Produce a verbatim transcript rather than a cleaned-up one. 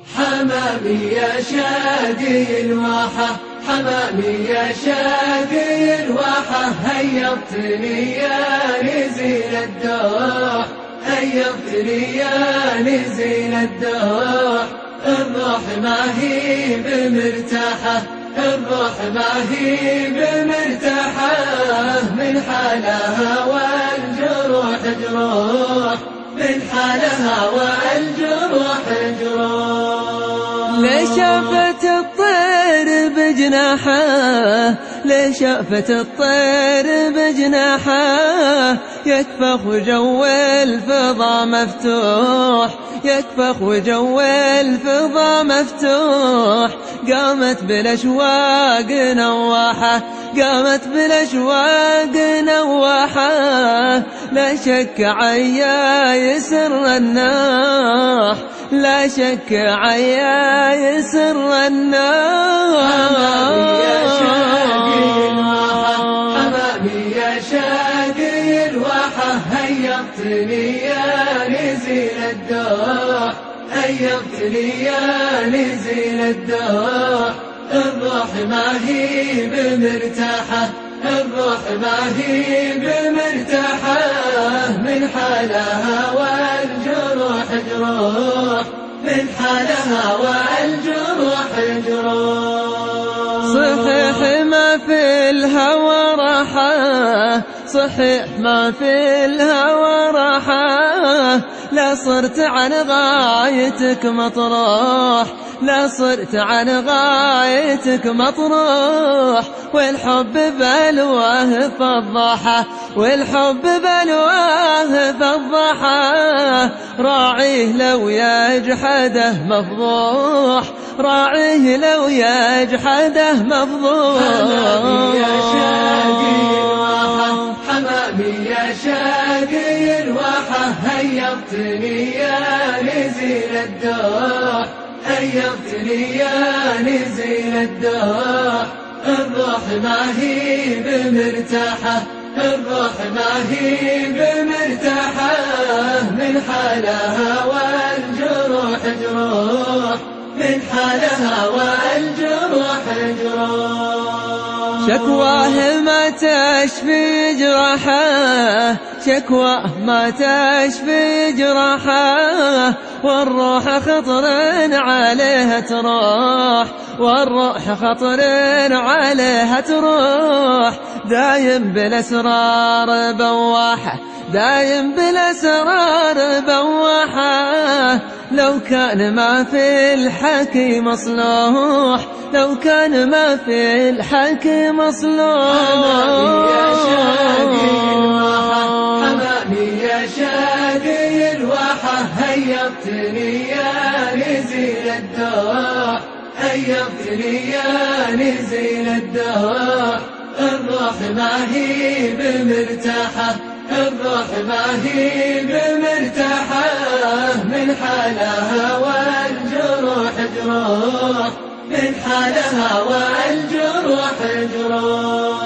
حمامي يا شادي الواحة، حمامي يا شادي الواحة، هيضتني يا نزيل الدوح، هيضتني يا نزيل الدوح. الروح ما هي بمرتاحة، الروح ما هي بمرتاحة، من حالها والجروح جروح، من حالها والجروح جروح. لشافت الطير بجناحه، لشافت الطير بجناحه، يكفخ وجو الفضا مفتوح، يكفخ وجو الفضا مفتوح. قامت بالأشواق نواحة، قامت بالأشواق نواحة، لا شك عيا يسر الناح، لا شك عيا يسر الناح. حمامي يا شادي الواحة، حمامي يا شادي الواحة، هيضتني يا نزيل الدوح، هيضتني يا نزيل الدوح. الروح ما هي بمرتاحة، الروح ما هي بمرتاحة، من حالها والجروح جروح، من حالها والجروح جروح. صحيح ما في الهوى راحة، صحيح ما في الهوى راحة، لا صرت عن غايتك مطروح، لا صرت عن غايتك مطروح. والحب بلواه فضحه، والحب بلواه فضحه، راعيه لو يجحده مفضوح، راعيه لو يجحده مفضوح. حمامي يا شادي الواحة، حمامي يا شادي الواحة، هيضتني يا نزيل الدوح، هيضتني يا نزيل الدوح. الروح ما هي بمرتاحة، الروح ما هي بمرتاحة، من حالها والجروح جروح، من حالها والجروح جروح. شكواه ما تشفي جراحه، شكواه ما تشفي جراحه، والروح خطر عليها تروح، والروح خطر عليها تروح. دايم بالأسرار بواحة، دايم بالأسرار بواحة، لو كان ما في الحكي مصلوح، لو كان ما في الحكي مصلوح. حمامي يا شادي الواحة، حمامي يا شادي الواحة، هيضتني يا نزيل الدوح، هيضتني يا نزيل الدوح. الروح ما هي بمرتاحة، الروح ما هي بمرتاحة، من حالها والجروح جروح، من حالها والجروح جروح.